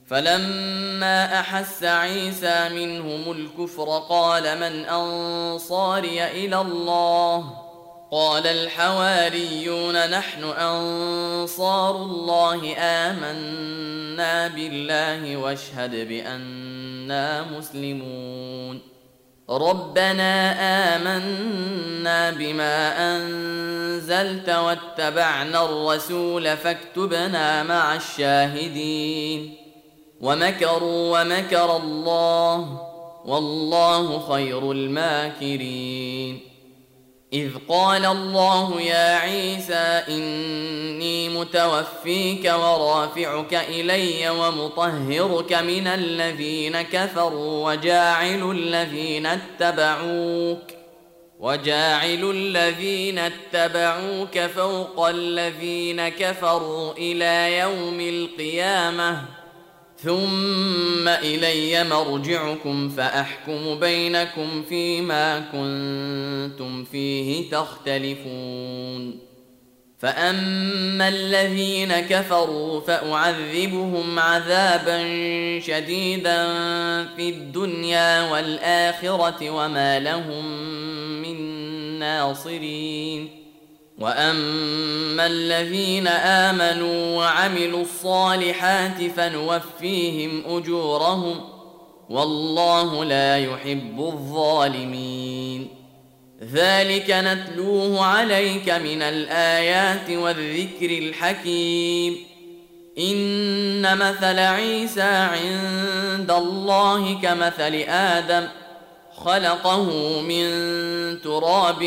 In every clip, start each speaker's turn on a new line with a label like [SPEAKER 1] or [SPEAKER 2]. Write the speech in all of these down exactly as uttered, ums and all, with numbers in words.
[SPEAKER 1] فلما أحس عيسى منهم الكفر قال من أنصاري إلى الله قال الحواريون نحن أنصار الله آمنا بالله واشهد بأننا مسلمون ربنا آمنا بما أنزلت واتبعنا الرسول فاكتبنا مع الشاهدين ومكروا ومكر الله والله خير الماكرين إذ قال الله يا عيسى إني متوفيك ورافعك إلي ومطهرك من الذين كفروا وجاعل الذين اتبعوك وجاعل الذين اتبعوك فوق الذين كفروا إلى يوم القيامة ثم إلي مرجعكم فأحكم بينكم فيما كنتم فيه تختلفون فأما الذين كفروا فأعذبهم عذابا شديدا في الدنيا والآخرة وما لهم من ناصرين وأما الذين آمنوا وعملوا الصالحات فنوفيهم أجورهم والله لا يحب الظالمين ذلك نتلوه عليك من الآيات والذكر الحكيم إن مثل عيسى عند الله كمثل آدم خلقه من تراب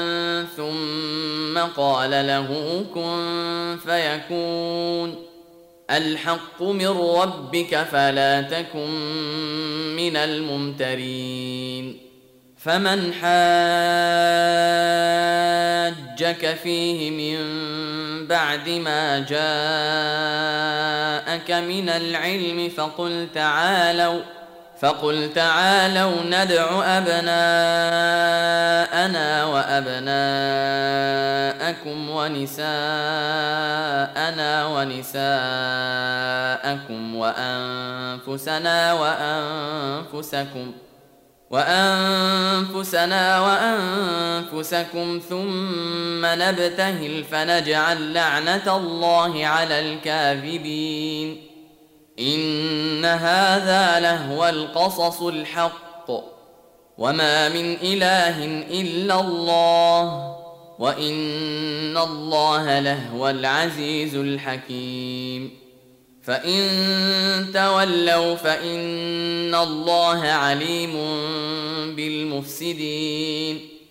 [SPEAKER 1] ثم قال له كن فيكون الحق من ربك فلا تكن من الممترين فمن حاجك فيه من بعد ما جاءك من العلم فقل تعالوا فقل تعالوا ندع أبناءنا وأبناءكم ونساءنا ونساءكم وأنفسنا وأنفسكم وأنفسنا وأنفسكم ثم نبتهل فنجعل لعنة الله على الكاذبين إن هذا لهو القصص الحق وما من إله إلا الله وإن الله لهو العزيز الحكيم فإن تولوا فإن الله عليم بالمفسدين